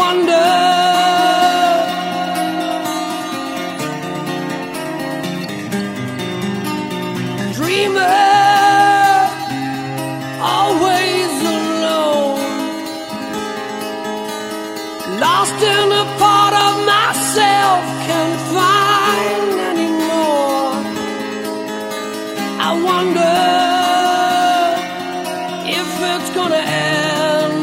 wonder dreamer, always alone, lost in a part of myself, can't find anymore. I wonder if it's gonna end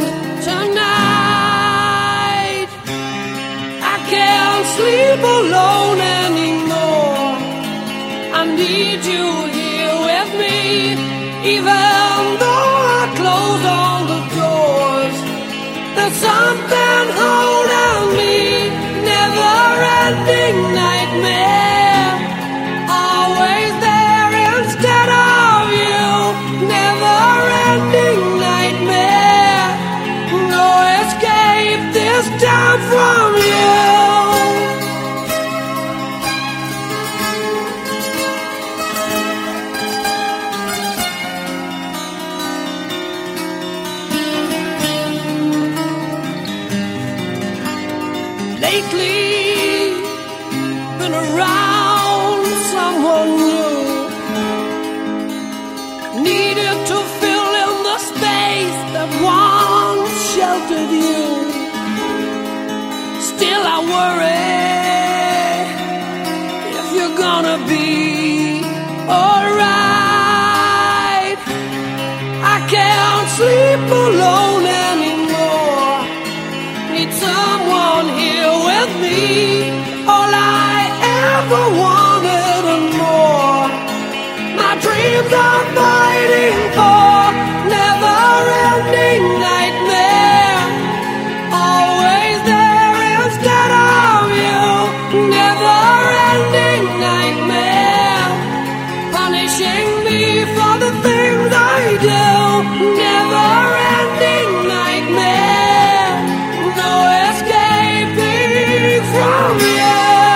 tonight. I can't sleep alone anymore. I need you here with me, even though I close all the doors. There's something holding me, never-ending nightmare, always there instead of you. Never-ending nightmare, no escape this time from you. Lately, been around someone new, needed to fill in the space that once sheltered you. Still I worry if you're gonna be alright. I can't sleep alone anymore, need someone here with me, all I ever wanted and more. My dreams are fighting for never-ending nightmare, always there instead of you. Never-ending nightmare, punishing me for the things I do. Never-ending nightmare, no escaping from you.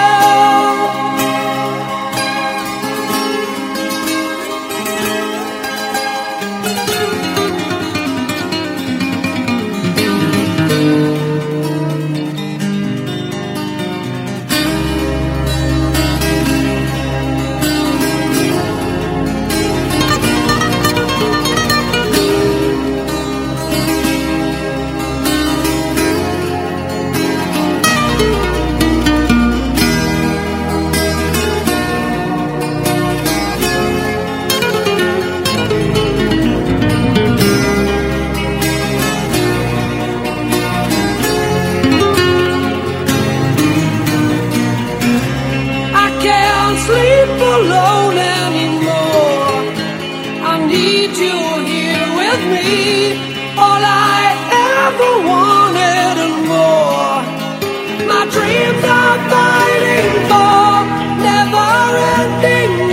Sleep alone anymore. I need you here with me, all I ever wanted and more. My dreams are fighting for never-ending